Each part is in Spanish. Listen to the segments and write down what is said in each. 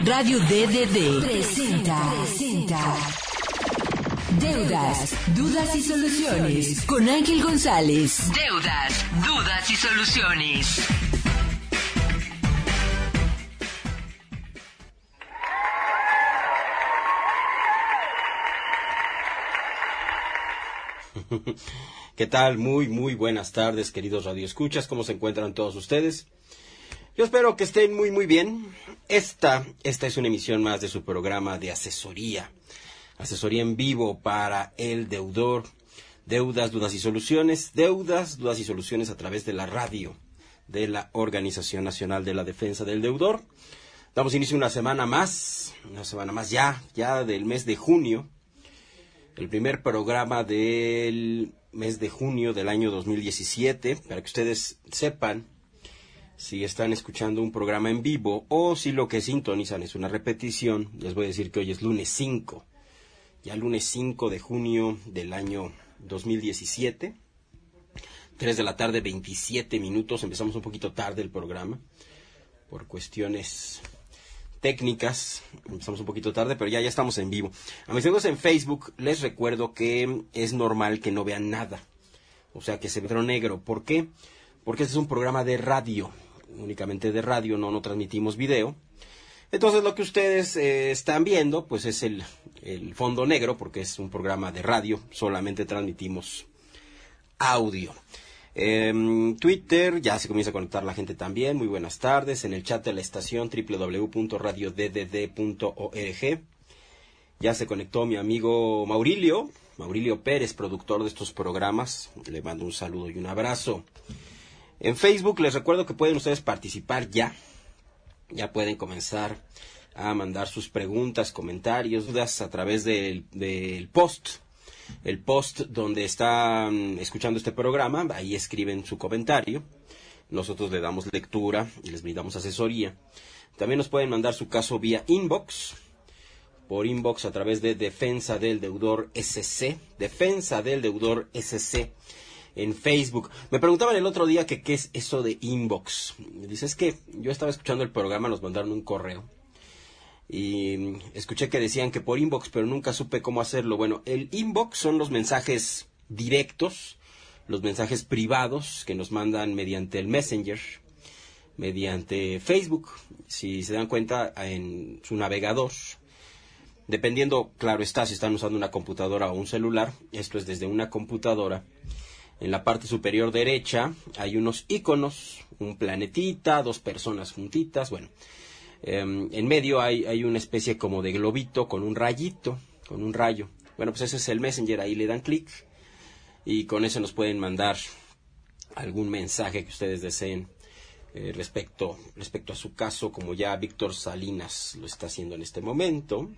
Radio DDD presenta Deudas, Dudas y Soluciones con Ángel González. Deudas, Dudas y Soluciones. ¿Qué tal? Muy buenas tardes, queridos radioescuchas. ¿Cómo se encuentran todos ustedes? Yo espero que estén muy bien. Esta es una emisión más de su programa de asesoría en vivo para el deudor. Deudas, Dudas y Soluciones. Deudas, Dudas y Soluciones a través de la radio de la Organización Nacional de la Defensa del Deudor. Damos inicio una semana más ya del mes de junio. El primer programa del mes de junio del año 2017, para que ustedes sepan si están escuchando un programa en vivo o si lo que sintonizan es una repetición. Les voy a decir que hoy es lunes 5, ya lunes 5 de junio del año 2017, 3 de la tarde, 27 minutos, empezamos un poquito tarde el programa, por cuestiones técnicas, empezamos un poquito tarde, pero ya estamos en vivo. A mis amigos en Facebook les recuerdo que es normal que no vean nada, o sea que se ve negro. ¿Por qué? Porque este es un programa de radio, únicamente de radio, no transmitimos video. Entonces lo que ustedes están viendo pues es el fondo negro, porque es un programa de radio, solamente transmitimos audio. Twitter, ya se comienza a conectar la gente también. Muy buenas tardes. En el chat de la estación www.radioddd.org ya se conectó mi amigo Maurilio Pérez, productor de estos programas. Le mando un saludo y un abrazo. En Facebook les recuerdo que pueden ustedes participar ya pueden comenzar a mandar sus preguntas, comentarios, dudas a través del post. El post donde están escuchando este programa, ahí escriben su comentario. Nosotros le damos lectura y les brindamos asesoría. También nos pueden mandar su caso vía inbox. Por inbox a través de Defensa del Deudor SC. Defensa del Deudor SC en Facebook. Me preguntaban el otro día que qué es eso de inbox. Dice, es que yo estaba escuchando el programa, nos mandaron un correo. Y escuché que decían que por inbox, pero nunca supe cómo hacerlo. Bueno, el inbox son los mensajes directos, los mensajes privados que nos mandan mediante el Messenger, mediante Facebook. Si se dan cuenta, en su navegador, dependiendo, claro está, si están usando una computadora o un celular, esto es desde una computadora. En la parte superior derecha hay unos iconos, un planetita, dos personas juntitas, bueno. En medio hay una especie como de globito con un rayito, con un rayo. Bueno, pues ese es el Messenger, ahí le dan clic y con eso nos pueden mandar algún mensaje que ustedes deseen respecto a su caso, como ya Víctor Salinas lo está haciendo en este momento.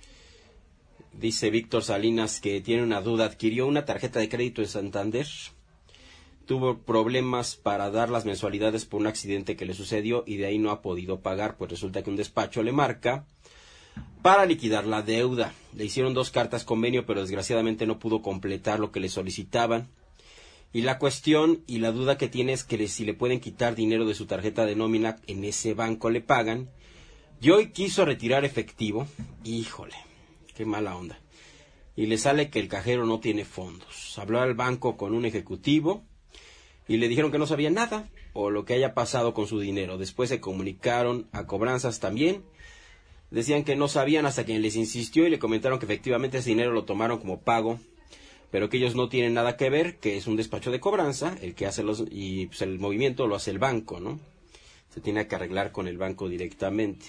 Dice Víctor Salinas que tiene una duda, adquirió una tarjeta de crédito en Santander. Tuvo problemas para dar las mensualidades por un accidente que le sucedió y de ahí no ha podido pagar, pues resulta que un despacho le marca para liquidar la deuda. Le hicieron 2 cartas convenio, pero desgraciadamente no pudo completar lo que le solicitaban. Y la cuestión y la duda que tiene es que si le pueden quitar dinero de su tarjeta de nómina, en ese banco le pagan. Y hoy quiso retirar efectivo, híjole, qué mala onda. Y le sale que el cajero no tiene fondos. Habló al banco con un ejecutivo y le dijeron que no sabía nada o lo que haya pasado con su dinero. Después se comunicaron a cobranzas también. Decían que no sabían hasta que les insistió y le comentaron que efectivamente ese dinero lo tomaron como pago, pero que ellos no tienen nada que ver, que es un despacho de cobranza, el que hace y pues el movimiento lo hace el banco, ¿no? Se tiene que arreglar con el banco directamente.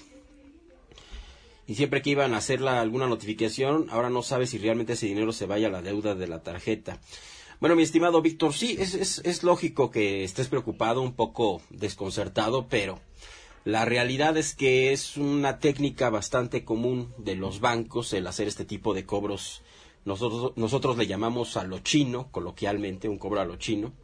Y siempre que iban a hacer alguna notificación, ahora no sabe si realmente ese dinero se vaya a la deuda de la tarjeta. Bueno, mi estimado Víctor, sí, es lógico que estés preocupado, un poco desconcertado, pero la realidad es que es una técnica bastante común de los bancos el hacer este tipo de cobros. Nosotros le llamamos a lo chino, coloquialmente, un cobro a lo chino,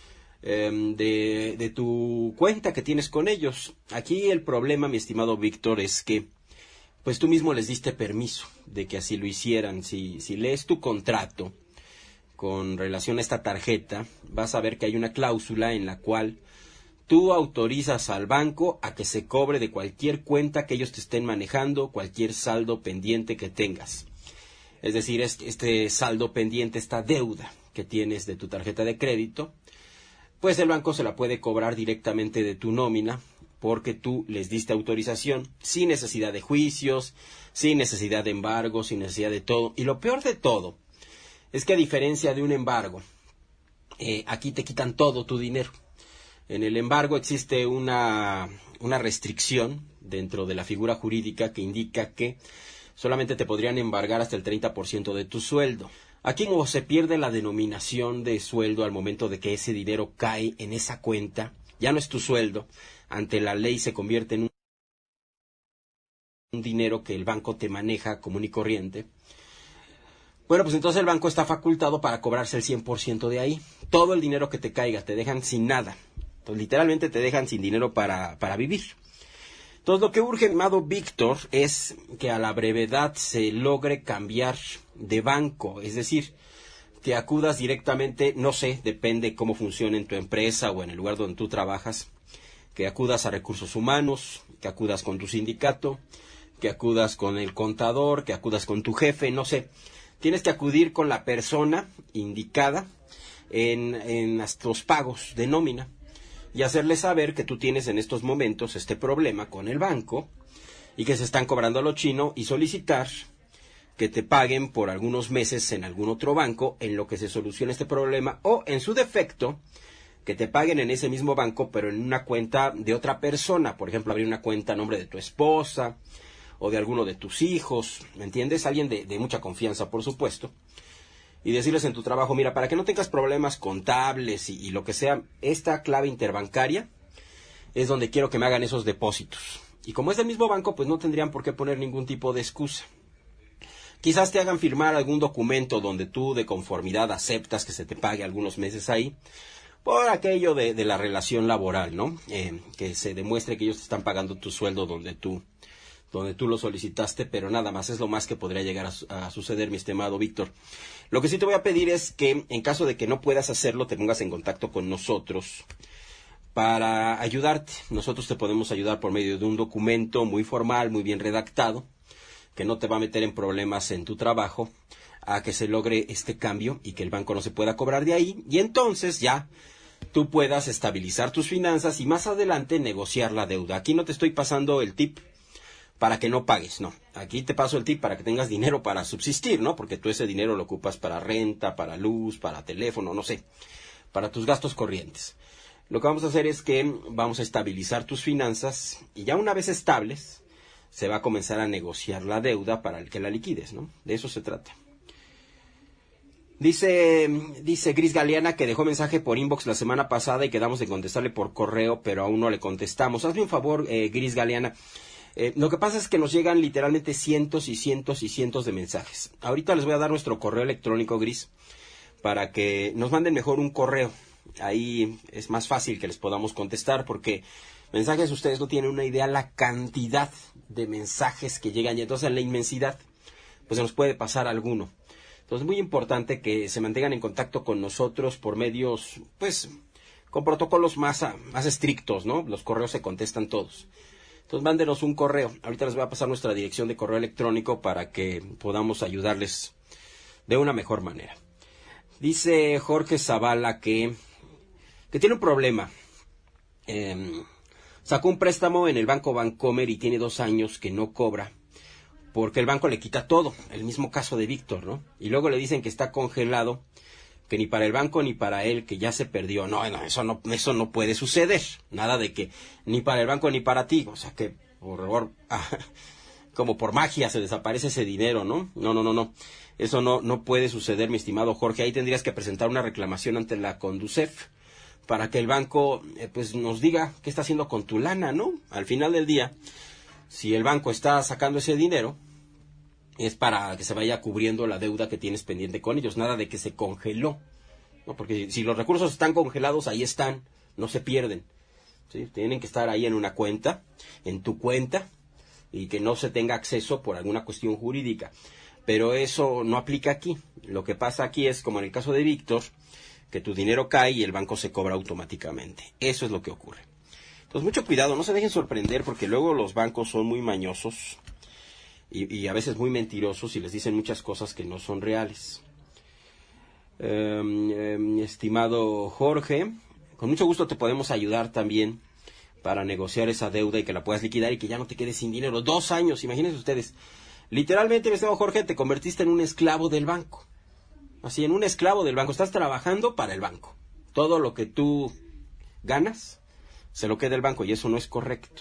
de tu cuenta que tienes con ellos. Aquí el problema, mi estimado Víctor, es que pues tú mismo les diste permiso de que así lo hicieran. Si lees tu contrato con relación a esta tarjeta, vas a ver que hay una cláusula en la cual tú autorizas al banco a que se cobre de cualquier cuenta que ellos te estén manejando, cualquier saldo pendiente que tengas. Es decir, este saldo pendiente, esta deuda que tienes de tu tarjeta de crédito, pues el banco se la puede cobrar directamente de tu nómina porque tú les diste autorización sin necesidad de juicios, sin necesidad de embargo, sin necesidad de todo. Y lo peor de todo es que a diferencia de un embargo, aquí te quitan todo tu dinero. En el embargo existe una restricción dentro de la figura jurídica que indica que solamente te podrían embargar hasta el 30% de tu sueldo. Aquí como se pierde la denominación de sueldo al momento de que ese dinero cae en esa cuenta, ya no es tu sueldo, ante la ley se convierte en un dinero que el banco te maneja común y corriente. Bueno, pues entonces el banco está facultado para cobrarse el 100% de ahí. Todo el dinero que te caiga, te dejan sin nada. Entonces, literalmente te dejan sin dinero para vivir. Entonces, lo que urge, amado Víctor, es que a la brevedad se logre cambiar de banco. Es decir, que acudas directamente, no sé, depende cómo funcione en tu empresa o en el lugar donde tú trabajas, que acudas a recursos humanos, que acudas con tu sindicato, que acudas con el contador, que acudas con tu jefe, no sé. Tienes que acudir con la persona indicada en estos pagos de nómina y hacerle saber que tú tienes en estos momentos este problema con el banco y que se están cobrando a lo chino y solicitar que te paguen por algunos meses en algún otro banco en lo que se solucione este problema o, en su defecto, que te paguen en ese mismo banco pero en una cuenta de otra persona. Por ejemplo, abrir una cuenta a nombre de tu esposa o de alguno de tus hijos, ¿me entiendes? Alguien de mucha confianza, por supuesto. Y decirles en tu trabajo, mira, para que no tengas problemas contables y lo que sea, esta clave interbancaria es donde quiero que me hagan esos depósitos. Y como es del mismo banco, pues no tendrían por qué poner ningún tipo de excusa. Quizás te hagan firmar algún documento donde tú de conformidad aceptas que se te pague algunos meses ahí, por aquello de la relación laboral, ¿no? Que se demuestre que ellos te están pagando tu sueldo donde tú lo solicitaste, pero nada más, es lo más que podría llegar a suceder, mi estimado Víctor. Lo que sí te voy a pedir es que, en caso de que no puedas hacerlo, te pongas en contacto con nosotros para ayudarte. Nosotros te podemos ayudar por medio de un documento muy formal, muy bien redactado, que no te va a meter en problemas en tu trabajo, a que se logre este cambio y que el banco no se pueda cobrar de ahí, y entonces ya tú puedas estabilizar tus finanzas y más adelante negociar la deuda. Aquí no te estoy pasando el tip para que no pagues, no. Aquí te paso el tip para que tengas dinero para subsistir, ¿no? Porque tú ese dinero lo ocupas para renta, para luz, para teléfono, no sé, para tus gastos corrientes. Lo que vamos a hacer es que vamos a estabilizar tus finanzas y ya una vez estables, se va a comenzar a negociar la deuda para el que la liquides, ¿no? De eso se trata. Dice Gris Galeana que dejó mensaje por inbox la semana pasada y quedamos de contestarle por correo, pero aún no le contestamos. Hazme un favor, Gris Galeana. Lo que pasa es que nos llegan literalmente cientos y cientos y cientos de mensajes. Ahorita les voy a dar nuestro correo electrónico, Gris, para que nos manden mejor un correo. Ahí es más fácil que les podamos contestar porque mensajes ustedes no tienen una idea la cantidad de mensajes que llegan y entonces en la inmensidad pues se nos puede pasar alguno. Entonces es muy importante que se mantengan en contacto con nosotros por medios, pues, con protocolos más estrictos, ¿no? Los correos se contestan todos. Entonces mándenos un correo. Ahorita les voy a pasar nuestra dirección de correo electrónico para que podamos ayudarles de una mejor manera. Dice Jorge Zavala que tiene un problema. Sacó un préstamo en el Banco Bancomer y tiene 2 años que no cobra porque el banco le quita todo. El mismo caso de Víctor, ¿no? Y luego le dicen que está congelado, que ni para el banco ni para él, que ya se perdió. No, eso no puede suceder. Nada de que ni para el banco ni para ti. O sea que, por favor, como por magia se desaparece ese dinero, ¿no? No. Eso no puede suceder, mi estimado Jorge. Ahí tendrías que presentar una reclamación ante la Conducef para que el banco pues nos diga qué está haciendo con tu lana, ¿no? Al final del día, si el banco está sacando ese dinero, es para que se vaya cubriendo la deuda que tienes pendiente con ellos, nada de que se congeló, ¿no? Porque si los recursos están congelados, ahí están, no se pierden, ¿sí? Tienen que estar ahí en una cuenta, en tu cuenta, y que no se tenga acceso por alguna cuestión jurídica. Pero eso no aplica aquí. Lo que pasa aquí es, como en el caso de Víctor, que tu dinero cae y el banco se cobra automáticamente. Eso es lo que ocurre. Entonces, mucho cuidado, no se dejen sorprender porque luego los bancos son muy mañosos y a veces muy mentirosos y les dicen muchas cosas que no son reales. Estimado Jorge, con mucho gusto te podemos ayudar también para negociar esa deuda y que la puedas liquidar y que ya no te quedes sin dinero. 2 años, imagínense ustedes. Literalmente, mi estimado Jorge, te convertiste en un esclavo del banco. Así, en un esclavo del banco. Estás trabajando para el banco. Todo lo que tú ganas se lo queda el banco y eso no es correcto.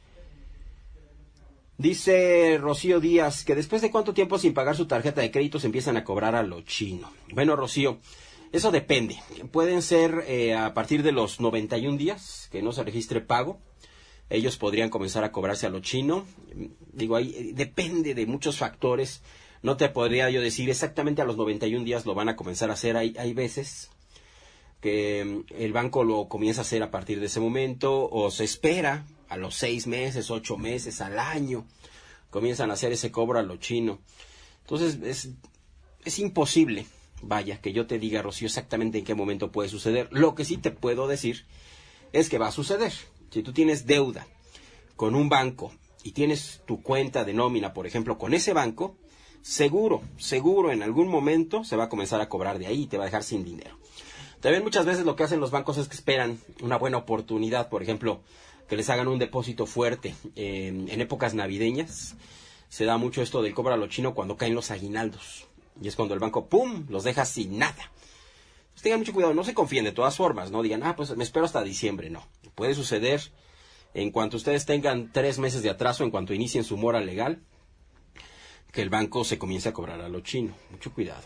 Dice Rocío Díaz que después de cuánto tiempo sin pagar su tarjeta de crédito se empiezan a cobrar a lo chino. Bueno, Rocío, eso depende. Pueden ser a partir de los 91 días que no se registre pago. Ellos podrían comenzar a cobrarse a lo chino. Digo, ahí depende de muchos factores. No te podría yo decir exactamente a los 91 días lo van a comenzar a hacer. Hay veces que el banco lo comienza a hacer a partir de ese momento o se espera a los 6 meses, 8 meses, al año. Comienzan a hacer ese cobro a lo chino. Entonces es imposible, vaya, que yo te diga, Rocío, exactamente en qué momento puede suceder. Lo que sí te puedo decir es que va a suceder. Si tú tienes deuda con un banco y tienes tu cuenta de nómina, por ejemplo, con ese banco, seguro, en algún momento se va a comenzar a cobrar de ahí y te va a dejar sin dinero. También muchas veces lo que hacen los bancos es que esperan una buena oportunidad, por ejemplo, que les hagan un depósito fuerte. En épocas navideñas se da mucho esto del cobro a lo chino cuando caen los aguinaldos. Y es cuando el banco, ¡pum!, los deja sin nada. Entonces, tengan mucho cuidado, no se confíen de todas formas, no digan, pues me espero hasta diciembre, no. Puede suceder en cuanto ustedes tengan 3 meses de atraso, en cuanto inicien su mora legal, que el banco se comience a cobrar a lo chino. Mucho cuidado.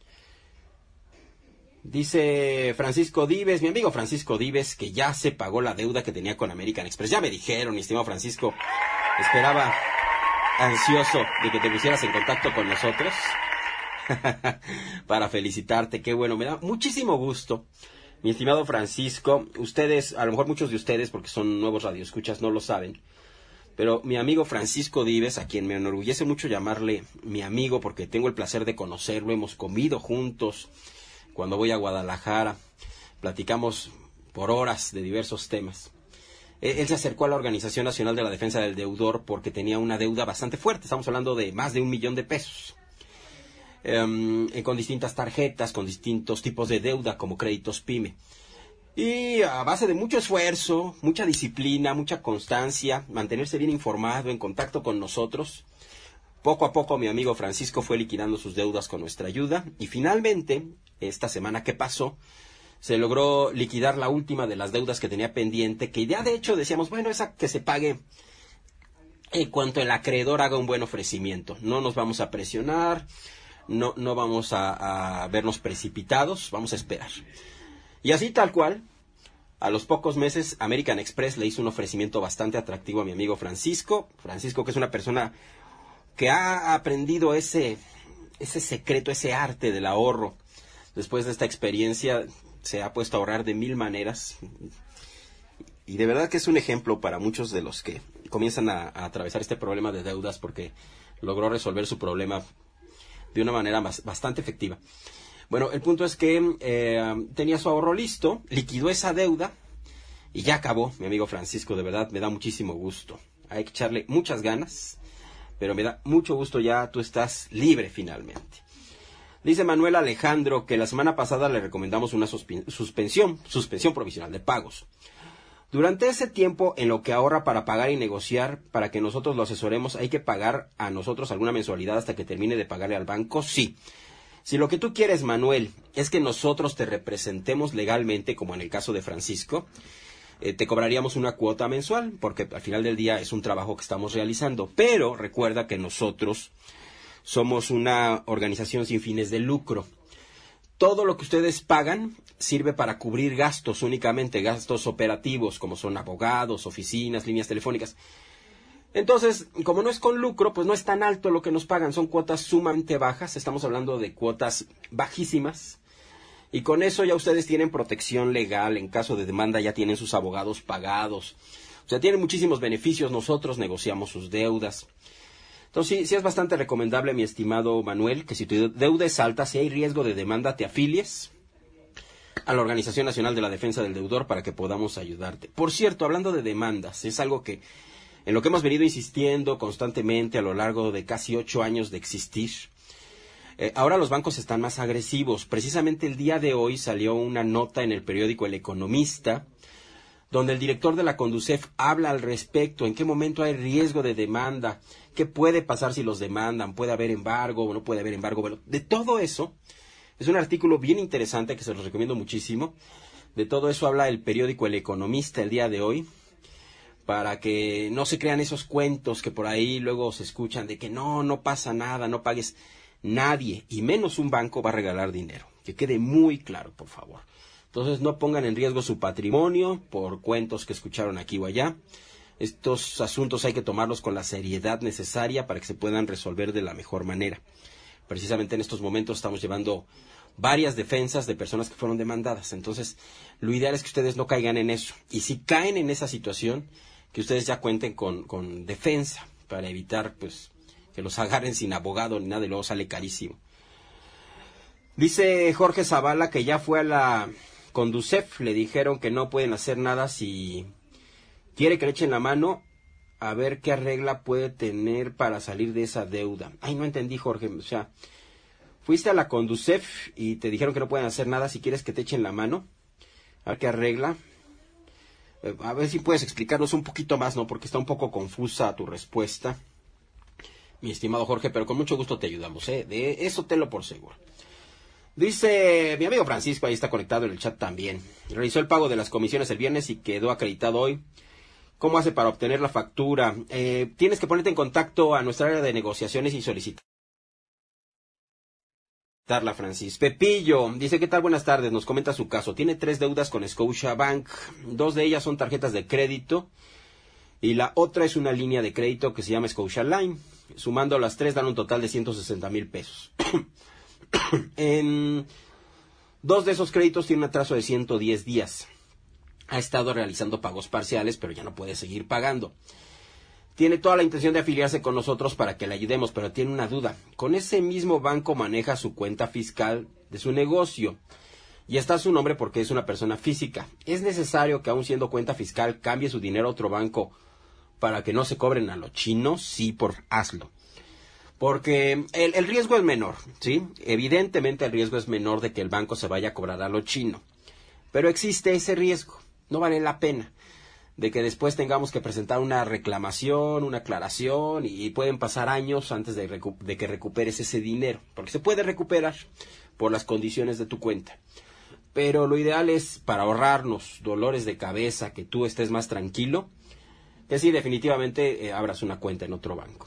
Dice Francisco Dives, mi amigo Francisco Dives, que ya se pagó la deuda que tenía con American Express. Ya me dijeron, mi estimado Francisco, esperaba ansioso de que te pusieras en contacto con nosotros para felicitarte. Qué bueno, me da muchísimo gusto, mi estimado Francisco. Ustedes, a lo mejor muchos de ustedes, porque son nuevos radioescuchas, no lo saben, pero mi amigo Francisco Dives, a quien me enorgullece mucho llamarle mi amigo, porque tengo el placer de conocerlo, hemos comido juntos. Cuando voy a Guadalajara, platicamos por horas de diversos temas. Él se acercó a la Organización Nacional de la Defensa del Deudor porque tenía una deuda bastante fuerte. Estamos hablando de más de 1 millón de pesos. Con distintas tarjetas, con distintos tipos de deuda, como créditos PYME. Y a base de mucho esfuerzo, mucha disciplina, mucha constancia, mantenerse bien informado, en contacto con nosotros, poco a poco mi amigo Francisco fue liquidando sus deudas con nuestra ayuda y finalmente, esta semana que pasó, se logró liquidar la última de las deudas que tenía pendiente, que ya de hecho decíamos, bueno, esa que se pague en cuanto el acreedor haga un buen ofrecimiento. No nos vamos a presionar, no vamos a vernos precipitados, vamos a esperar. Y así tal cual, a los pocos meses, American Express le hizo un ofrecimiento bastante atractivo a mi amigo Francisco. Francisco, que es una persona que ha aprendido ese secreto, ese arte del ahorro. Después de esta experiencia se ha puesto a ahorrar de 1000 maneras. Y de verdad que es un ejemplo para muchos de los que comienzan a atravesar este problema de deudas porque logró resolver su problema de una manera bastante efectiva. Bueno, el punto es que tenía su ahorro listo, liquidó esa deuda y ya acabó, mi amigo Francisco. De verdad me da muchísimo gusto. Hay que echarle muchas ganas, pero me da mucho gusto, ya tú estás libre finalmente. Dice Manuel Alejandro que la semana pasada le recomendamos una suspensión provisional de pagos. Durante ese tiempo, en lo que ahorra para pagar y negociar, para que nosotros lo asesoremos, ¿hay que pagar a nosotros alguna mensualidad hasta que termine de pagarle al banco? Sí. Si lo que tú quieres, Manuel, es que nosotros te representemos legalmente, como en el caso de Francisco, te cobraríamos una cuota mensual, porque al final del día es un trabajo que estamos realizando. Pero recuerda que nosotros somos una organización sin fines de lucro. Todo lo que ustedes pagan sirve para cubrir gastos únicamente, gastos operativos, como son abogados, oficinas, líneas telefónicas. Entonces, como no es con lucro, pues no es tan alto lo que nos pagan, son cuotas sumamente bajas, estamos hablando de cuotas bajísimas. Y con eso ya ustedes tienen protección legal, en caso de demanda ya tienen sus abogados pagados. O sea, tienen muchísimos beneficios, nosotros negociamos sus deudas. Entonces sí es bastante recomendable, mi estimado Manuel, que si tu deuda es alta, si hay riesgo de demanda, te afilies a la Organización Nacional de la Defensa del Deudor para que podamos ayudarte. Por cierto, hablando de demandas, es algo que en lo que hemos venido insistiendo constantemente a lo largo de casi 8 años de existir. Ahora los bancos están más agresivos. Precisamente el día de hoy salió una nota en el periódico El Economista, donde el director de la Conducef habla al respecto, en qué momento hay riesgo de demanda, qué puede pasar si los demandan, puede haber embargo o no puede haber embargo. Bueno, de todo eso, es un artículo bien interesante que se los recomiendo muchísimo. De todo eso habla el periódico El Economista el día de hoy, para que no se crean esos cuentos que por ahí luego se escuchan de que no pasa nada, no pagues. Nadie, y menos un banco, va a regalar dinero. Que quede muy claro, por favor. Entonces no pongan en riesgo su patrimonio por cuentos que escucharon aquí o allá. Estos asuntos hay que tomarlos con la seriedad necesaria para que se puedan resolver de la mejor manera. Precisamente en estos momentos estamos llevando varias defensas de personas que fueron demandadas. Entonces, lo ideal es que ustedes no caigan en eso. Y si caen en esa situación, que ustedes ya cuenten con defensa para evitar, pues, que los agarren sin abogado ni nada y luego sale carísimo. Dice Jorge Zavala que ya fue a la Conducef, le dijeron que no pueden hacer nada si quiere que le echen la mano a ver qué arregla puede tener para salir de esa deuda. Ay, no entendí, Jorge, o sea, fuiste a la Conducef y te dijeron que no pueden hacer nada si quieres que te echen la mano, a ver qué arregla. A ver si puedes explicarnos un poquito más, ¿no? Porque está un poco confusa tu respuesta, mi estimado Jorge, pero con mucho gusto te ayudamos, ¿eh? De eso tenlo por seguro. Dice mi amigo Francisco, ahí está conectado en el chat también. Realizó el pago de las comisiones el viernes y quedó acreditado hoy. ¿Cómo hace para obtener la factura? Tienes que ponerte en contacto a nuestra área de negociaciones y solicitarla, Francis. Pepillo dice, ¿qué tal? Buenas tardes. Nos comenta su caso. Tiene 3 deudas con Scotiabank. 2 de ellas son tarjetas de crédito y la otra es una línea de crédito que se llama Scotialine. Sumando las 3 dan un total de 160,000 pesos. En 2 de esos créditos tiene un atraso de 110 días. Ha estado realizando pagos parciales, pero ya no puede seguir pagando. Tiene toda la intención de afiliarse con nosotros para que le ayudemos, pero tiene una duda. Con ese mismo banco maneja su cuenta fiscal de su negocio y está a su nombre porque es una persona física. ¿Es necesario que, aun siendo cuenta fiscal, cambie su dinero a otro banco para que no se cobren a lo chino? Sí, hazlo. Porque el riesgo es menor, ¿sí? Evidentemente el riesgo es menor de que el banco se vaya a cobrar a lo chino. Pero existe ese riesgo. No vale la pena de que después tengamos que presentar una reclamación, una aclaración, y pueden pasar años antes de que recuperes ese dinero. Porque se puede recuperar por las condiciones de tu cuenta. Pero lo ideal es, para ahorrarnos dolores de cabeza, que tú estés más tranquilo, que sí, definitivamente abras una cuenta en otro banco.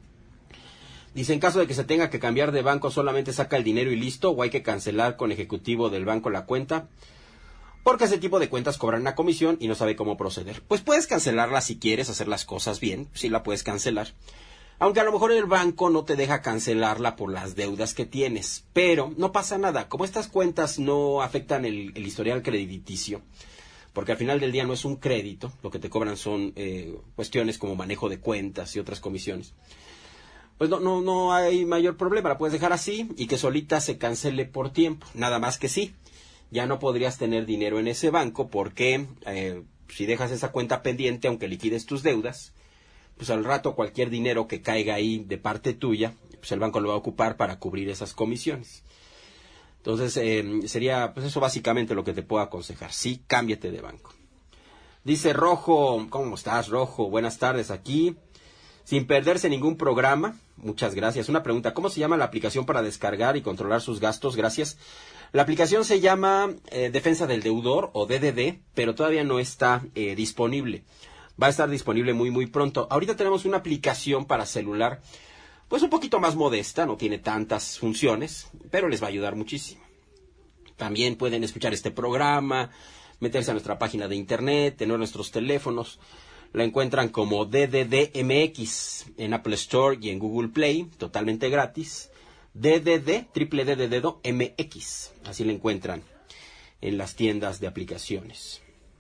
Dice, en caso de que se tenga que cambiar de banco, solamente saca el dinero y listo, o hay que cancelar con ejecutivo del banco la cuenta, porque ese tipo de cuentas cobran una comisión y no sabe cómo proceder. Pues puedes cancelarla si quieres hacer las cosas bien, sí la puedes cancelar, aunque a lo mejor el banco no te deja cancelarla por las deudas que tienes, pero no pasa nada, como estas cuentas no afectan el historial crediticio, porque al final del día no es un crédito, lo que te cobran son cuestiones como manejo de cuentas y otras comisiones. Pues no hay mayor problema, la puedes dejar así y que solita se cancele por tiempo. Nada más que sí, ya no podrías tener dinero en ese banco porque si dejas esa cuenta pendiente, aunque liquides tus deudas, pues al rato cualquier dinero que caiga ahí de parte tuya, pues el banco lo va a ocupar para cubrir esas comisiones. Entonces sería pues eso básicamente lo que te puedo aconsejar. Sí, cámbiate de banco. Dice Rojo, ¿cómo estás, Rojo? Buenas tardes aquí. Sin perderse ningún programa, muchas gracias. Una pregunta, ¿cómo se llama la aplicación para descargar y controlar sus gastos? Gracias. La aplicación se llama Defensa del Deudor o DDD, pero todavía no está disponible. Va a estar disponible muy pronto. Ahorita tenemos una aplicación para celular, pues un poquito más modesta, no tiene tantas funciones, pero les va a ayudar muchísimo. También pueden escuchar este programa, meterse a nuestra página de internet, tener nuestros teléfonos. La encuentran como DDDMX en Apple Store y en Google Play, totalmente gratis. DDD, triple D de dedo, MX. Así la encuentran en las tiendas de aplicaciones.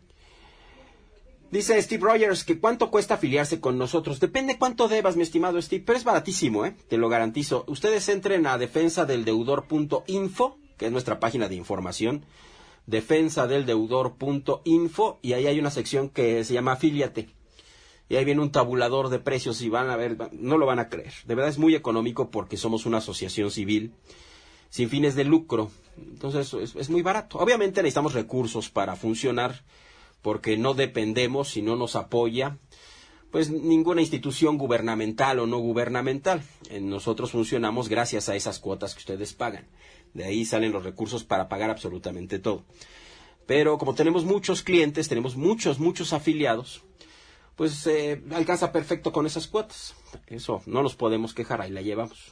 Dice Steve Rogers que cuánto cuesta afiliarse con nosotros. Depende cuánto debas, mi estimado Steve, pero es baratísimo, te lo garantizo. Ustedes entren a defensadeldeudor.info, que es nuestra página de información. defensadeldeudor.info, y ahí hay una sección que se llama Afíliate. Y ahí viene un tabulador de precios y van a ver, no lo van a creer. De verdad es muy económico porque somos una asociación civil sin fines de lucro. Entonces es muy barato. Obviamente necesitamos recursos para funcionar porque no dependemos, si no nos apoya, pues ninguna institución gubernamental o no gubernamental. Nosotros funcionamos gracias a esas cuotas que ustedes pagan. De ahí salen los recursos para pagar absolutamente todo. Pero como tenemos muchos clientes, tenemos muchos afiliados, pues alcanza perfecto con esas cuotas. Eso, no nos podemos quejar, ahí la llevamos.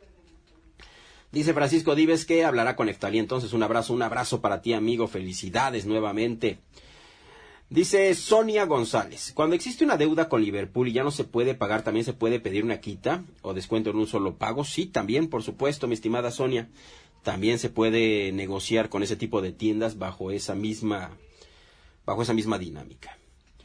Dice Francisco Dives que hablará con Neftalí. Entonces, un abrazo para ti, amigo. Felicidades nuevamente. Dice Sonia González, cuando existe una deuda con Liverpool y ya no se puede pagar, ¿también se puede pedir una quita o descuento en un solo pago? Sí, también, por supuesto, mi estimada Sonia. También se puede negociar con ese tipo de tiendas bajo esa misma dinámica.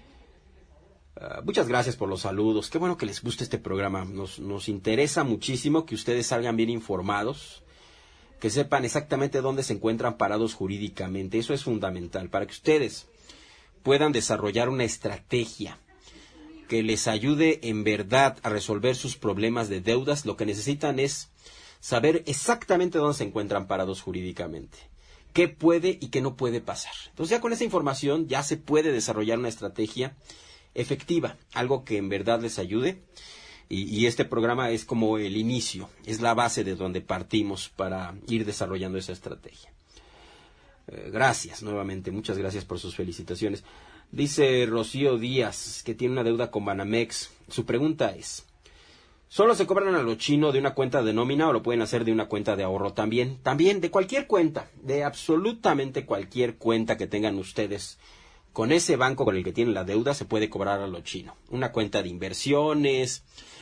Muchas gracias por los saludos. Qué bueno que les guste este programa. Nos interesa muchísimo que ustedes salgan bien informados, que sepan exactamente dónde se encuentran parados jurídicamente. Eso es fundamental para que ustedes puedan desarrollar una estrategia que les ayude en verdad a resolver sus problemas de deudas. Lo que necesitan es saber exactamente dónde se encuentran parados jurídicamente, qué puede y qué no puede pasar. Entonces ya con esa información ya se puede desarrollar una estrategia efectiva, algo que en verdad les ayude, y este programa es como el inicio, es la base de donde partimos para ir desarrollando esa estrategia. Gracias nuevamente, muchas gracias por sus felicitaciones. Dice Rocío Díaz que tiene una deuda con Banamex. Su pregunta es, ¿solo se cobran a lo chino de una cuenta de nómina o lo pueden hacer de una cuenta de ahorro también? También de cualquier cuenta, de absolutamente cualquier cuenta que tengan ustedes. Con ese banco con el que tienen la deuda se puede cobrar a lo chino. Una cuenta de inversiones,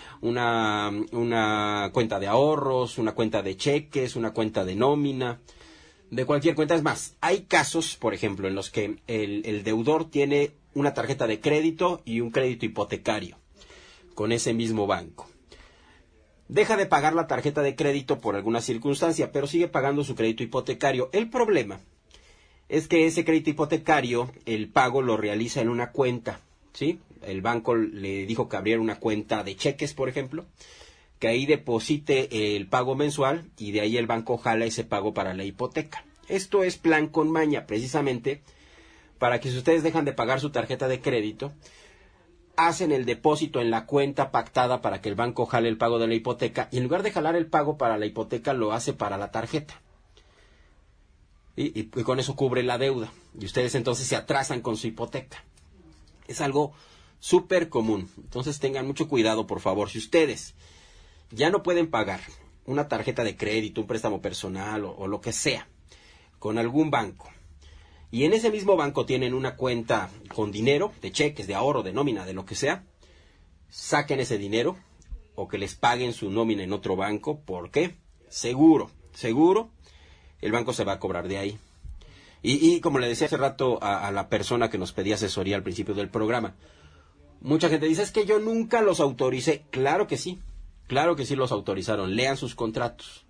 una cuenta de ahorros, una cuenta de cheques, una cuenta de nómina, de cualquier cuenta. Es más, hay casos, por ejemplo, en los que el deudor tiene una tarjeta de crédito y un crédito hipotecario con ese mismo banco. Deja de pagar la tarjeta de crédito por alguna circunstancia, pero sigue pagando su crédito hipotecario. El problema es que ese crédito hipotecario, el pago lo realiza en una cuenta, ¿sí? El banco le dijo que abriera una cuenta de cheques, por ejemplo, que ahí deposite el pago mensual y de ahí el banco jala ese pago para la hipoteca. Esto es plan con maña, precisamente, para que si ustedes dejan de pagar su tarjeta de crédito, hacen el depósito en la cuenta pactada para que el banco jale el pago de la hipoteca, y en lugar de jalar el pago para la hipoteca, lo hace para la tarjeta. Y con eso cubre la deuda. Y ustedes entonces se atrasan con su hipoteca. Es algo súper común. Entonces tengan mucho cuidado, por favor. Si ustedes ya no pueden pagar una tarjeta de crédito, un préstamo personal o lo que sea, con algún banco, y en ese mismo banco tienen una cuenta con dinero, de cheques, de ahorro, de nómina, de lo que sea, saquen ese dinero o que les paguen su nómina en otro banco. ¿Por qué? Seguro, el banco se va a cobrar de ahí. Y como le decía hace rato a la persona que nos pedía asesoría al principio del programa, mucha gente dice, es que yo nunca los autoricé. Claro que sí los autorizaron. Lean sus contratos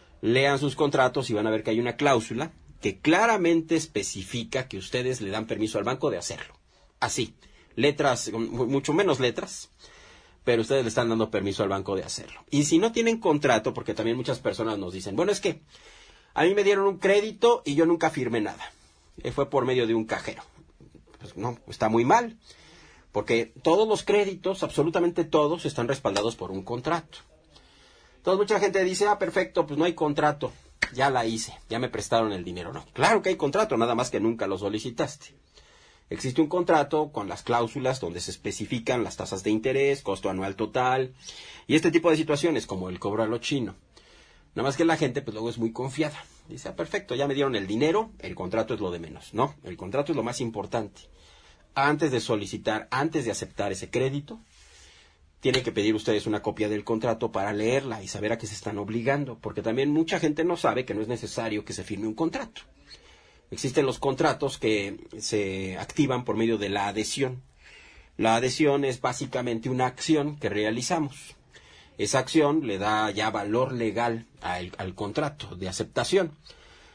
y van a ver que hay una cláusula que claramente especifica que ustedes le dan permiso al banco de hacerlo. Así, letras, mucho menos letras, pero ustedes le están dando permiso al banco de hacerlo. Y si no tienen contrato, porque también muchas personas nos dicen, bueno, es que a mí me dieron un crédito y yo nunca firmé nada. Fue por medio de un cajero. Pues no, está muy mal, porque todos los créditos, absolutamente todos, están respaldados por un contrato. Entonces mucha gente dice, perfecto, pues no hay contrato, ya la hice, ya me prestaron el dinero. No, claro que hay contrato, nada más que nunca lo solicitaste. Existe un contrato con las cláusulas donde se especifican las tasas de interés, costo anual total, y este tipo de situaciones, como el cobro a lo chino. Nada más que la gente, pues luego es muy confiada. Dice, perfecto, ya me dieron el dinero, el contrato es lo de menos. No, el contrato es lo más importante. Antes de solicitar, antes de aceptar ese crédito, tienen que pedir ustedes una copia del contrato para leerla y saber a qué se están obligando. Porque también mucha gente no sabe que no es necesario que se firme un contrato. Existen los contratos que se activan por medio de la adhesión. La adhesión es básicamente una acción que realizamos. Esa acción le da ya valor legal al contrato de aceptación.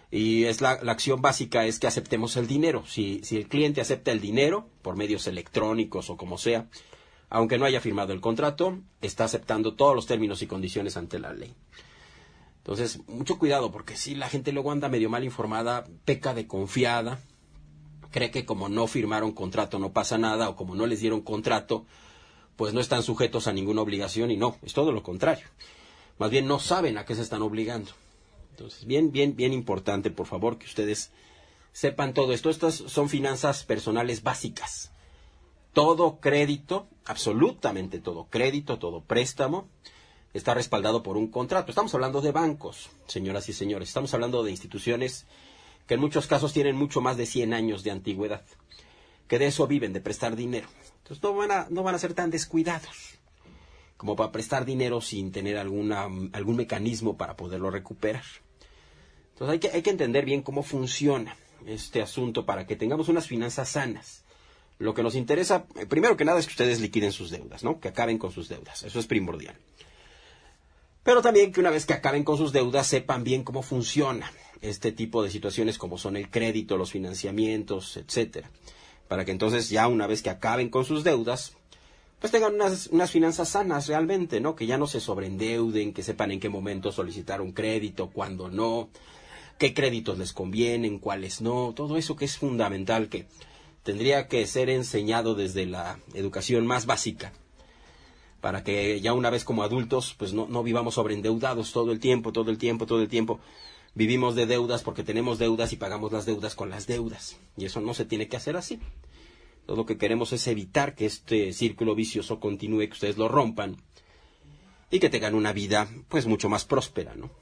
Y es la acción básica es que aceptemos el dinero. Si el cliente acepta el dinero por medios electrónicos o como sea, aunque no haya firmado el contrato, está aceptando todos los términos y condiciones ante la ley. Entonces, mucho cuidado, porque si la gente luego anda medio mal informada, peca de confiada, cree que como no firmaron contrato no pasa nada, o como no les dieron contrato, pues no están sujetos a ninguna obligación, y no, es todo lo contrario. Más bien no saben a qué se están obligando. Entonces, bien importante, por favor, que ustedes sepan todo esto. Estas son finanzas personales básicas. Todo crédito, absolutamente todo crédito, todo préstamo, está respaldado por un contrato. Estamos hablando de bancos, señoras y señores. Estamos hablando de instituciones que en muchos casos tienen mucho más de 100 años de antigüedad, que de eso viven, de prestar dinero. Entonces no van a ser tan descuidados como para prestar dinero sin tener algún mecanismo para poderlo recuperar. Entonces hay que entender bien cómo funciona este asunto para que tengamos unas finanzas sanas. Lo que nos interesa, primero que nada, es que ustedes liquiden sus deudas, ¿no? Que acaben con sus deudas. Eso es primordial. Pero también que una vez que acaben con sus deudas, sepan bien cómo funciona este tipo de situaciones como son el crédito, los financiamientos, etcétera. Para que entonces ya una vez que acaben con sus deudas, pues tengan unas finanzas sanas realmente, ¿no? Que ya no se sobreendeuden, que sepan en qué momento solicitar un crédito, cuándo no, qué créditos les convienen, cuáles no, todo eso que es fundamental, que tendría que ser enseñado desde la educación más básica, para que ya una vez como adultos, pues no vivamos sobreendeudados todo el tiempo. Vivimos de deudas porque tenemos deudas y pagamos las deudas con las deudas. Y eso no se tiene que hacer así. Todo lo que queremos es evitar que este círculo vicioso continúe, que ustedes lo rompan y que tengan una vida pues mucho más próspera, ¿no?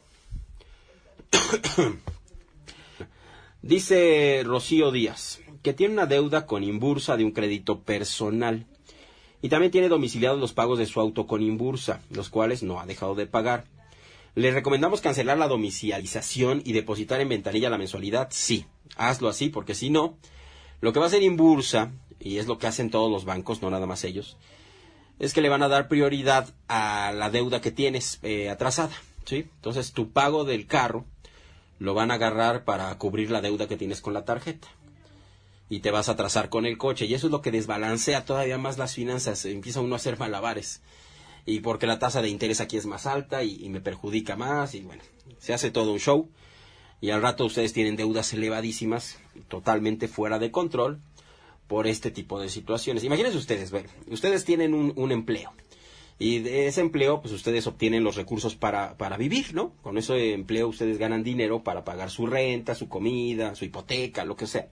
Dice Rocío Díaz que tiene una deuda con Inbursa de un crédito personal y también tiene domiciliados los pagos de su auto con Inbursa, los cuales no ha dejado de pagar. ¿Le recomendamos cancelar la domicilialización y depositar en ventanilla la mensualidad? Sí, hazlo así, porque si no, lo que va a hacer Inbursa, y es lo que hacen todos los bancos, no nada más ellos, es que le van a dar prioridad a la deuda que tienes atrasada, ¿sí? Entonces, tu pago del carro lo van a agarrar para cubrir la deuda que tienes con la tarjeta. Y te vas a atrasar con el coche. Y eso es lo que desbalancea todavía más las finanzas. Empieza uno a hacer malabares. Y porque la tasa de interés aquí es más alta y me perjudica más. Y bueno, se hace todo un show. Y al rato ustedes tienen deudas elevadísimas, totalmente fuera de control, por este tipo de situaciones. Imagínense ustedes, bueno, ustedes tienen un empleo. Y de ese empleo, pues ustedes obtienen los recursos para vivir, ¿no? Con ese empleo ustedes ganan dinero para pagar su renta, su comida, su hipoteca, lo que sea.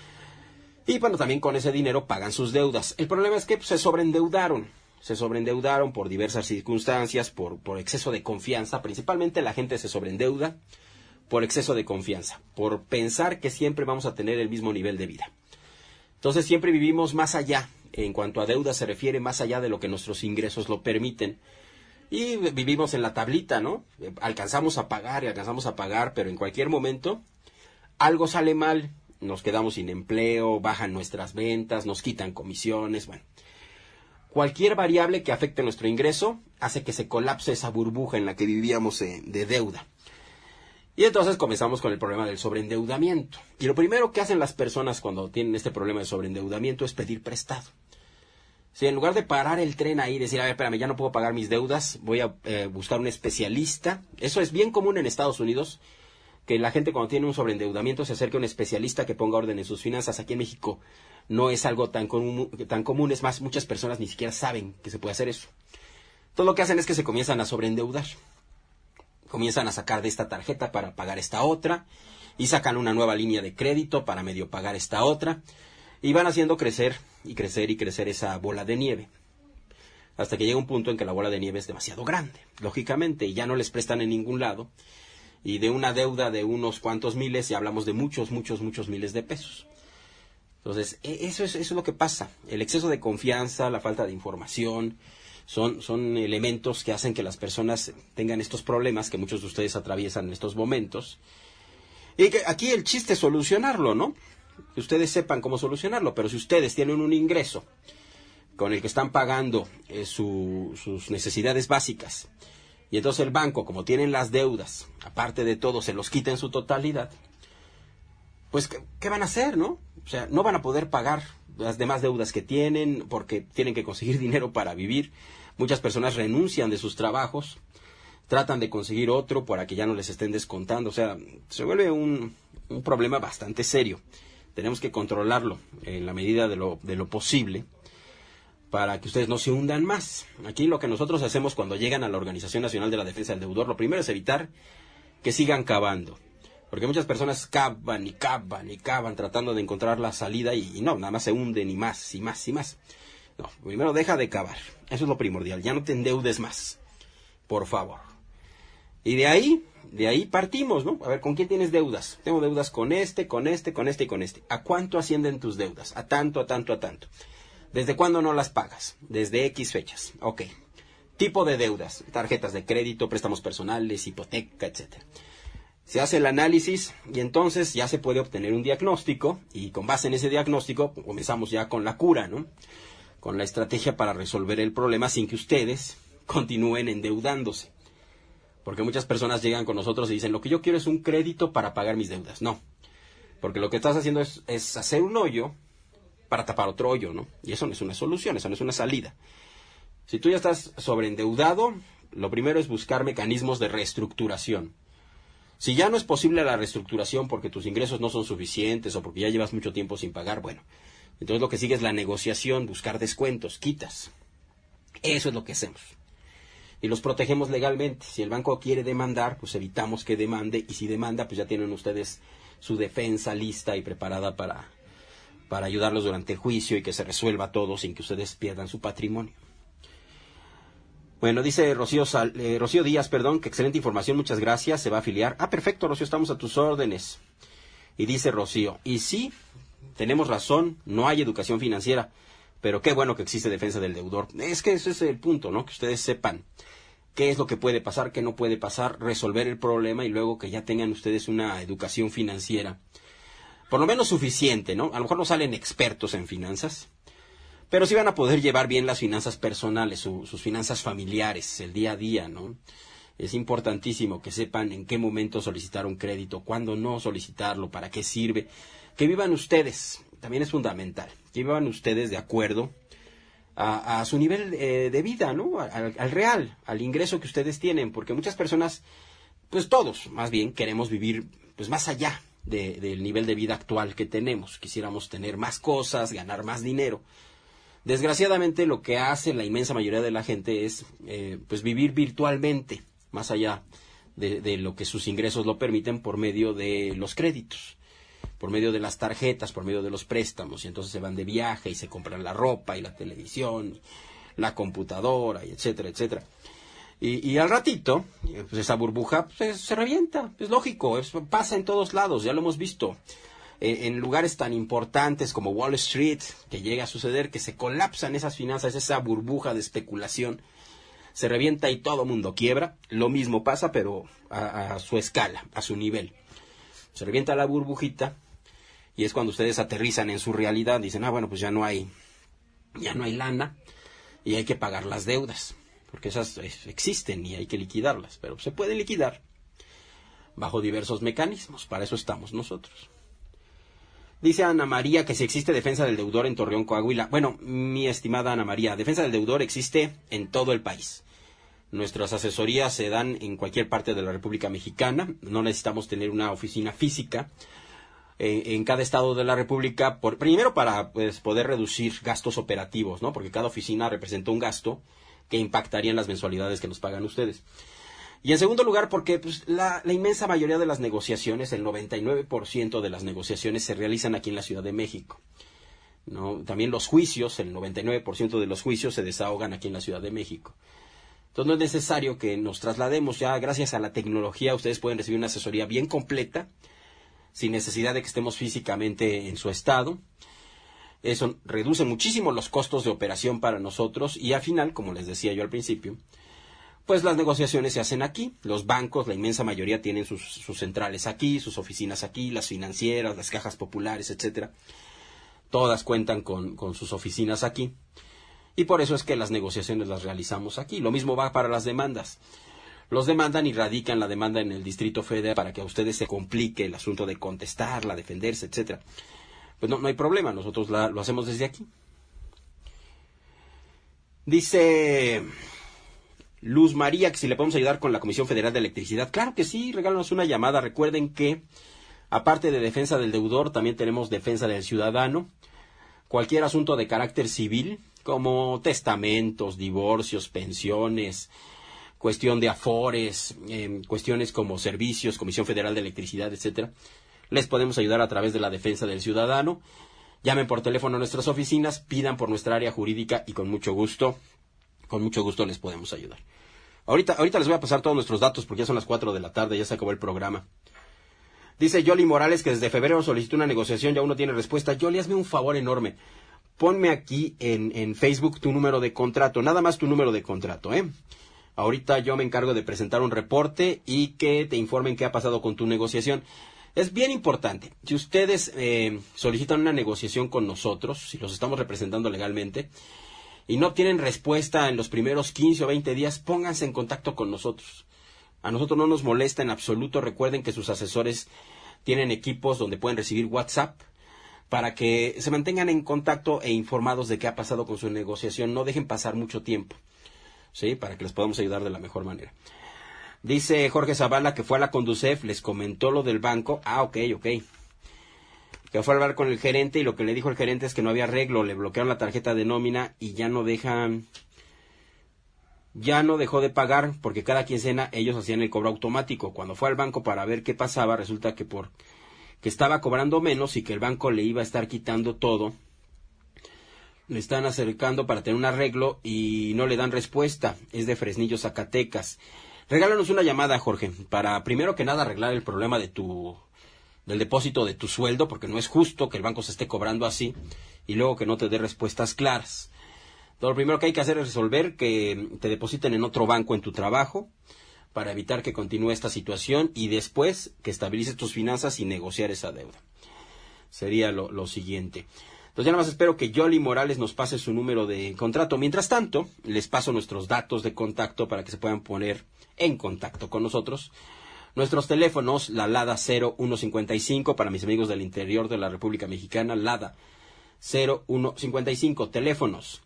Y bueno, también con ese dinero pagan sus deudas. El problema es que pues, se sobreendeudaron por diversas circunstancias, por exceso de confianza. Principalmente la gente se sobreendeuda por exceso de confianza, por pensar que siempre vamos a tener el mismo nivel de vida. Entonces siempre vivimos más allá, en cuanto a deuda se refiere, más allá de lo que nuestros ingresos lo permiten. Y vivimos en la tablita, ¿no? Alcanzamos a pagar, pero en cualquier momento algo sale mal, nos quedamos sin empleo, bajan nuestras ventas, nos quitan comisiones, bueno. Cualquier variable que afecte nuestro ingreso hace que se colapse esa burbuja en la que vivíamos de deuda. Y entonces comenzamos con el problema del sobreendeudamiento. Y lo primero que hacen las personas cuando tienen este problema de sobreendeudamiento es pedir prestado. Si en lugar de parar el tren ahí y decir, a ver, espérame, ya no puedo pagar mis deudas, voy a buscar un especialista. Eso es bien común en Estados Unidos, que la gente cuando tiene un sobreendeudamiento se acerque a un especialista que ponga orden en sus finanzas. Aquí en México no es algo tan común, es más, muchas personas ni siquiera saben que se puede hacer eso. Todo lo que hacen es que se comienzan a sobreendeudar. Comienzan a sacar de esta tarjeta para pagar esta otra, y sacan una nueva línea de crédito para medio pagar esta otra, y van haciendo crecer esa bola de nieve, hasta que llega un punto en que la bola de nieve es demasiado grande, lógicamente, y ya no les prestan en ningún lado, y de una deuda de unos cuantos miles, ya hablamos de muchos miles de pesos. Entonces, eso es lo que pasa, el exceso de confianza, la falta de información, son elementos que hacen que las personas tengan estos problemas que muchos de ustedes atraviesan en estos momentos. Y que aquí el chiste es solucionarlo, ¿no? Que ustedes sepan cómo solucionarlo. Pero si ustedes tienen un ingreso con el que están pagando sus necesidades básicas, y entonces el banco, como tienen las deudas, aparte de todo, se los quita en su totalidad, pues, ¿qué van a hacer, no? O sea, no van a poder pagar las demás deudas que tienen porque tienen que conseguir dinero para vivir. Muchas personas renuncian de sus trabajos, tratan de conseguir otro para que ya no les estén descontando. O sea, se vuelve un problema bastante serio. Tenemos que controlarlo en la medida de lo posible para que ustedes no se hundan más. Aquí lo que nosotros hacemos cuando llegan a la Organización Nacional de la Defensa del Deudor, lo primero es evitar que sigan cavando. Porque muchas personas cavan y cavan y cavan tratando de encontrar la salida y no, nada más se hunden y más y más y más. No, primero deja de cavar. Eso es lo primordial. Ya no te endeudes más. Por favor. Y de ahí partimos, ¿no? A ver, ¿con quién tienes deudas? Tengo deudas con este, con este, con este y con este. ¿A cuánto ascienden tus deudas? A tanto, a tanto, a tanto. ¿Desde cuándo no las pagas? Desde X fechas. Ok. Tipo de deudas. Tarjetas de crédito, préstamos personales, hipoteca, etcétera. Se hace el análisis y entonces ya se puede obtener un diagnóstico y con base en ese diagnóstico comenzamos ya con la cura, ¿no? Con la estrategia para resolver el problema sin que ustedes continúen endeudándose. Porque muchas personas llegan con nosotros y dicen, lo que yo quiero es un crédito para pagar mis deudas. No, porque lo que estás haciendo es hacer un hoyo para tapar otro hoyo, ¿no? Y eso no es una solución, eso no es una salida. Si tú ya estás sobreendeudado, lo primero es buscar mecanismos de reestructuración. Si ya no es posible la reestructuración porque tus ingresos no son suficientes o porque ya llevas mucho tiempo sin pagar, bueno, entonces lo que sigue es la negociación, buscar descuentos, quitas. Eso es lo que hacemos. Y los protegemos legalmente. Si el banco quiere demandar, pues evitamos que demande. Y si demanda, pues ya tienen ustedes su defensa lista y preparada para ayudarlos durante el juicio y que se resuelva todo sin que ustedes pierdan su patrimonio. Bueno, dice Rocío Díaz, que excelente información, muchas gracias, se va a afiliar. Ah, perfecto, Rocío, estamos a tus órdenes. Y dice Rocío, y sí, tenemos razón, no hay educación financiera, pero qué bueno que existe defensa del deudor. Es que ese es el punto, ¿no? Que ustedes sepan qué es lo que puede pasar, qué no puede pasar, resolver el problema y luego que ya tengan ustedes una educación financiera, por lo menos suficiente, ¿no? A lo mejor no salen expertos en finanzas, pero sí van a poder llevar bien las finanzas personales, sus finanzas familiares, el día a día, ¿no? Es importantísimo que sepan en qué momento solicitar un crédito, cuándo no solicitarlo, para qué sirve. Que vivan ustedes, también es fundamental, que vivan ustedes de acuerdo a su nivel de vida, ¿no? Al real, al ingreso que ustedes tienen, porque muchas personas, pues todos, más bien, queremos vivir pues más allá del nivel de vida actual que tenemos. Quisiéramos tener más cosas, ganar más dinero. Desgraciadamente lo que hace la inmensa mayoría de la gente es pues vivir virtualmente, más allá de lo que sus ingresos lo permiten por medio de los créditos, por medio de las tarjetas, por medio de los préstamos, y entonces se van de viaje y se compran la ropa y la televisión, la computadora, y etcétera, etcétera. Y al ratito, pues esa burbuja pues, se revienta, es lógico, pasa en todos lados, ya lo hemos visto. En lugares tan importantes como Wall Street, que llega a suceder que se colapsan esas finanzas, esa burbuja de especulación, se revienta y todo mundo quiebra. Lo mismo pasa, pero a su escala, a su nivel. Se revienta la burbujita y es cuando ustedes aterrizan en su realidad. Dicen, bueno, pues ya no hay lana y hay que pagar las deudas, porque esas existen y hay que liquidarlas, pero se puede liquidar bajo diversos mecanismos. Para eso estamos nosotros. Dice Ana María que si existe defensa del deudor en Torreón, Coahuila. Bueno, mi estimada Ana María, defensa del deudor existe en todo el país. Nuestras asesorías se dan en cualquier parte de la República Mexicana. No necesitamos tener una oficina física en cada estado de la República. Primero para pues, poder reducir gastos operativos, ¿no? Porque cada oficina representa un gasto que impactaría en las mensualidades que nos pagan ustedes. Y en segundo lugar, porque pues, la inmensa mayoría de las negociaciones, el 99% de las negociaciones se realizan aquí en la Ciudad de México, ¿no? También los juicios, el 99% de los juicios se desahogan aquí en la Ciudad de México. Entonces no es necesario que nos traslademos, ya gracias a la tecnología ustedes pueden recibir una asesoría bien completa, sin necesidad de que estemos físicamente en su estado. Eso reduce muchísimo los costos de operación para nosotros y al final, como les decía yo al principio, pues las negociaciones se hacen aquí. Los bancos, la inmensa mayoría, tienen sus centrales aquí, sus oficinas aquí, las financieras, las cajas populares, etcétera. Todas cuentan con sus oficinas aquí. Y por eso es que las negociaciones las realizamos aquí. Lo mismo va para las demandas. los demandan y radican la demanda en el Distrito Federal para que a ustedes se complique el asunto de contestarla, defenderse, etcétera. Pues no hay problema, nosotros lo hacemos desde aquí. Dice Luz María que si le podemos ayudar con la Comisión Federal de Electricidad. Claro que sí, regálanos una llamada. Recuerden que aparte de defensa del deudor, también tenemos defensa del ciudadano. Cualquier asunto de carácter civil, como testamentos, divorcios, pensiones, cuestión de afores, cuestiones como servicios, Comisión Federal de Electricidad, etcétera, les podemos ayudar a través de la defensa del ciudadano. Llamen por teléfono a nuestras oficinas, pidan por nuestra área jurídica y con mucho gusto les podemos ayudar. Ahorita les voy a pasar todos nuestros datos porque ya son las 4 de la tarde, ya se acabó el programa. Dice Yoli Morales que desde febrero solicitó una negociación y aún no tiene respuesta. Yoli, hazme un favor enorme. Ponme aquí en Facebook tu número de contrato, nada más tu número de contrato, ¿eh? Ahorita yo me encargo de presentar un reporte y que te informen qué ha pasado con tu negociación. Es bien importante. Si ustedes solicitan una negociación con nosotros, si los estamos representando legalmente, y no obtienen respuesta en los primeros 15 o 20 días, pónganse en contacto con nosotros. A nosotros no nos molesta en absoluto. Recuerden que sus asesores tienen equipos donde pueden recibir WhatsApp para que se mantengan en contacto e informados de qué ha pasado con su negociación. No dejen pasar mucho tiempo, ¿sí? Para que les podamos ayudar de la mejor manera. Dice Jorge Zavala que fue a la Conducef, les comentó lo del banco. Ok. Que fue a hablar con el gerente y lo que le dijo el gerente es que no había arreglo, le bloquearon la tarjeta de nómina y ya no dejó de pagar porque cada quincena ellos hacían el cobro automático. Cuando fue al banco para ver qué pasaba, resulta que que estaba cobrando menos y que el banco le iba a estar quitando todo. Le están acercando para tener un arreglo y no le dan respuesta. Es de Fresnillo, Zacatecas. Regálanos una llamada, Jorge, para primero que nada arreglar el problema del depósito de tu sueldo, porque no es justo que el banco se esté cobrando así y luego que no te dé respuestas claras. Entonces, lo primero que hay que hacer es resolver que te depositen en otro banco en tu trabajo para evitar que continúe esta situación y después que estabilices tus finanzas y negociar esa deuda. Sería lo siguiente. Entonces ya nada más espero que Yoli Morales nos pase su número de contrato. Mientras tanto, les paso nuestros datos de contacto para que se puedan poner en contacto con nosotros. Nuestros teléfonos, la LADA 0155 para mis amigos del interior de la República Mexicana, LADA 0155, teléfonos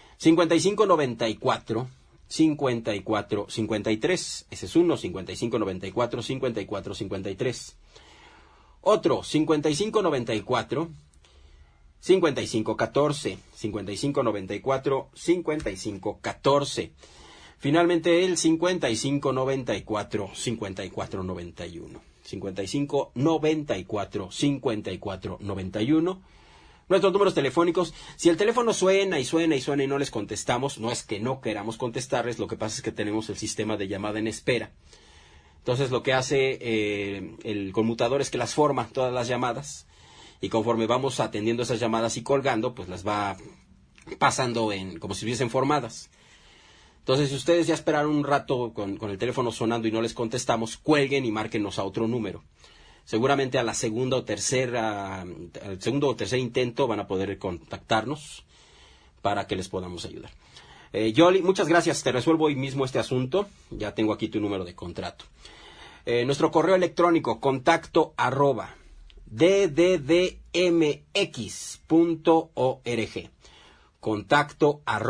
5594 5453, ese es uno, 5594 5453. Otro, 5594 5514, 5594 5514. Finalmente el 5594 5491, 5594 5491. Nuestros números telefónicos. Si el teléfono suena y no les contestamos, no es que no queramos contestarles, lo que pasa es que tenemos el sistema de llamada en espera. Entonces lo que hace el conmutador es que las forma todas las llamadas y conforme vamos atendiendo esas llamadas y colgando, pues las va pasando como si estuviesen formadas. Entonces, si ustedes ya esperaron un rato con el teléfono sonando y no les contestamos, cuelguen y márquenos a otro número. Seguramente al segundo o tercer intento van a poder contactarnos para que les podamos ayudar. Yoli, muchas gracias. Te resuelvo hoy mismo este asunto. Ya tengo aquí tu número de contrato. Nuestro correo electrónico, contacto @ dddmx.org. Contacto @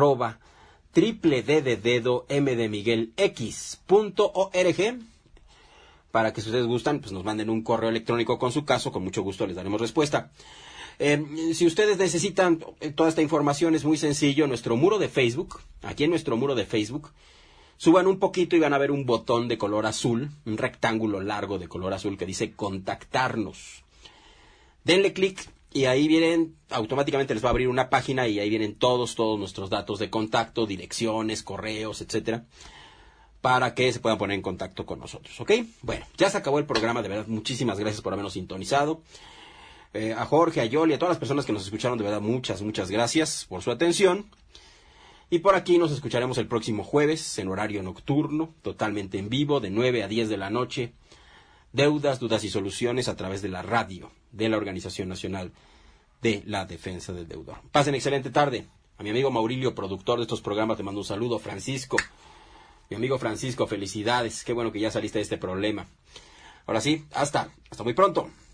www.mdmiguelx.org. Para que si ustedes gustan, pues nos manden un correo electrónico con su caso, con mucho gusto les daremos respuesta. Si ustedes necesitan toda esta información, es muy sencillo. Nuestro muro de Facebook, aquí en nuestro muro de Facebook, suban un poquito y van a ver un botón de color azul, un rectángulo largo de color azul que dice contactarnos. Denle clic y ahí vienen, automáticamente les va a abrir una página y ahí vienen todos nuestros datos de contacto, direcciones, correos, etcétera, para que se puedan poner en contacto con nosotros, ¿ok? Bueno, ya se acabó el programa, de verdad, muchísimas gracias por habernos sintonizado. A Jorge, a Yoli, a todas las personas que nos escucharon, de verdad, muchas gracias por su atención. Y por aquí nos escucharemos el próximo jueves, en horario nocturno, totalmente en vivo, de 9 a 10 de la noche. Dudas y soluciones a través de la radio de la Organización Nacional de la Defensa del Deudor. Pasen excelente tarde. A mi amigo Maurilio, productor de estos programas, te mando un saludo. Francisco, Mi amigo Francisco, felicidades. Qué bueno que ya saliste de este problema. Ahora sí, hasta muy pronto.